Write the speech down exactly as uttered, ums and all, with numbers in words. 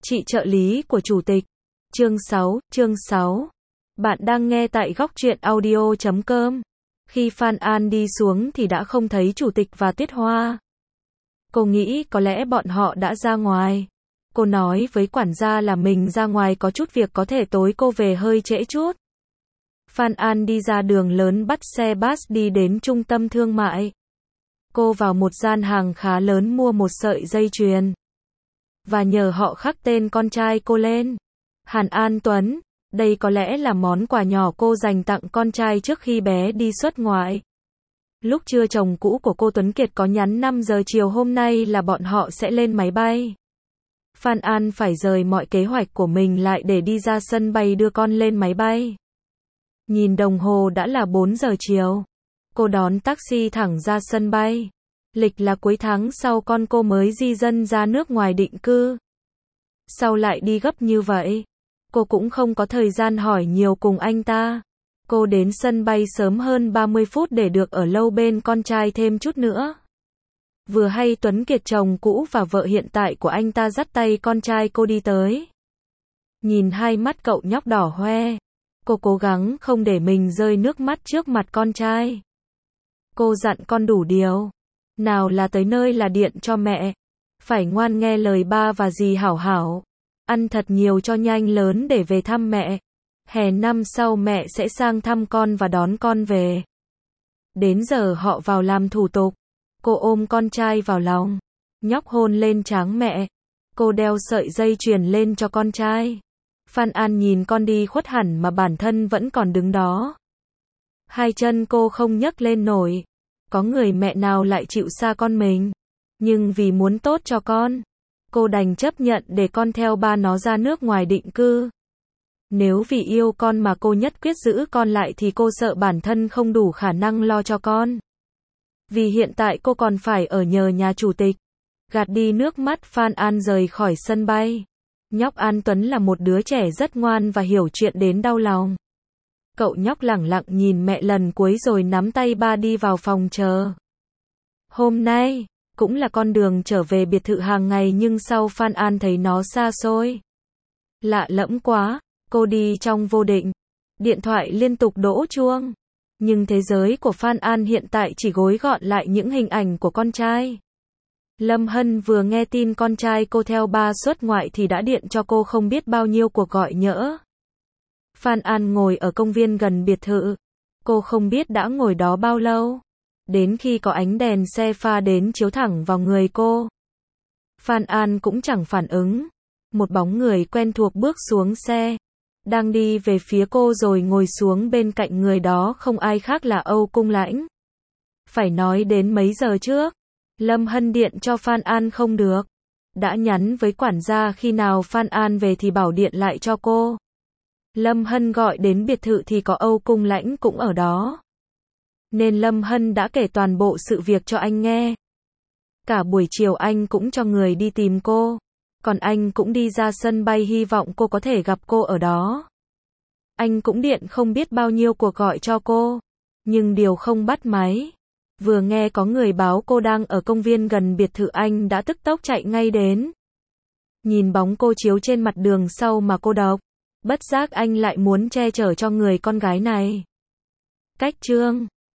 Chị trợ lý của chủ tịch. Chương sáu, chương sáu. Bạn đang nghe tại góc truyện audio chấm com. Khi Phan An đi xuống thì đã không thấy chủ tịch và Tuyết Hoa. Cô nghĩ có lẽ bọn họ đã ra ngoài. Cô nói với quản gia là mình ra ngoài có chút việc, có thể tối cô về hơi trễ chút. Phan An đi ra đường lớn bắt xe bus đi đến trung tâm thương mại. Cô vào một gian hàng khá lớn mua một sợi dây chuyền. Và nhờ họ khắc tên con trai cô lên. Hàn An Tuấn. Đây có lẽ là món quà nhỏ cô dành tặng con trai trước khi bé đi xuất ngoại. Lúc trưa chồng cũ của cô Tuấn Kiệt có nhắn năm giờ chiều hôm nay là bọn họ sẽ lên máy bay. Phan An phải rời mọi kế hoạch của mình lại để đi ra sân bay đưa con lên máy bay. Nhìn đồng hồ đã là bốn giờ chiều. Cô đón taxi thẳng ra sân bay. Lịch là cuối tháng sau con cô mới di dân ra nước ngoài định cư. Sao lại đi gấp như vậy? Cô cũng không có thời gian hỏi nhiều cùng anh ta. Cô đến sân bay sớm hơn ba mươi phút để được ở lâu bên con trai thêm chút nữa. Vừa hay Tuấn Kiệt chồng cũ và vợ hiện tại của anh ta dắt tay con trai cô đi tới. Nhìn hai mắt cậu nhóc đỏ hoe. Cô cố gắng không để mình rơi nước mắt trước mặt con trai. Cô dặn con đủ điều. Nào là tới nơi là điện cho mẹ. Phải ngoan nghe lời ba và dì hảo hảo. Ăn thật nhiều cho nhanh lớn để về thăm mẹ. Hè năm sau mẹ sẽ sang thăm con và đón con về. Đến giờ họ vào làm thủ tục. Cô ôm con trai vào lòng. Nhóc hôn lên trán mẹ. Cô đeo sợi dây chuyền lên cho con trai. Phan An nhìn con đi khuất hẳn mà bản thân vẫn còn đứng đó. Hai chân cô không nhấc lên nổi. Có người mẹ nào lại chịu xa con mình. Nhưng vì muốn tốt cho con, cô đành chấp nhận để con theo ba nó ra nước ngoài định cư. Nếu vì yêu con mà cô nhất quyết giữ con lại thì cô sợ bản thân không đủ khả năng lo cho con. Vì hiện tại cô còn phải ở nhờ nhà chủ tịch. Gạt đi nước mắt, Phan An rời khỏi sân bay. Nhóc An Tuấn là một đứa trẻ rất ngoan và hiểu chuyện đến đau lòng. Cậu nhóc lẳng lặng nhìn mẹ lần cuối rồi nắm tay ba đi vào phòng chờ. Hôm nay cũng là con đường trở về biệt thự hàng ngày, nhưng sau Phan An thấy nó xa xôi. Lạ lẫm quá, cô đi trong vô định. Điện thoại liên tục đổ chuông. Nhưng thế giới của Phan An hiện tại chỉ gói gọn lại những hình ảnh của con trai. Lâm Hân vừa nghe tin con trai cô theo ba xuất ngoại thì đã điện cho cô không biết bao nhiêu cuộc gọi nhỡ. Phan An ngồi ở công viên gần biệt thự. Cô không biết đã ngồi đó bao lâu. Đến khi có ánh đèn xe pha đến chiếu thẳng vào người cô. Phan An cũng chẳng phản ứng. Một bóng người quen thuộc bước xuống xe. Đang đi về phía cô rồi ngồi xuống bên cạnh người đó, không ai khác là Âu Cung Lãnh. Phải nói đến mấy giờ trước. Lâm Hân điện cho Phan An không được. Đã nhắn với quản gia khi nào Phan An về thì bảo điện lại cho cô. Lâm Hân gọi đến biệt thự thì có Âu Cung Lãnh cũng ở đó. Nên Lâm Hân đã kể toàn bộ sự việc cho anh nghe. Cả buổi chiều anh cũng cho người đi tìm cô. Còn anh cũng đi ra sân bay hy vọng cô có thể gặp cô ở đó. Anh cũng điện không biết bao nhiêu cuộc gọi cho cô. Nhưng đều không bắt máy. Vừa nghe có người báo cô đang ở công viên gần biệt thự, anh đã tức tốc chạy ngay đến. Nhìn bóng cô chiếu trên mặt đường sau mà cô độc. Bất giác anh lại muốn che chở cho người con gái này. Cách chương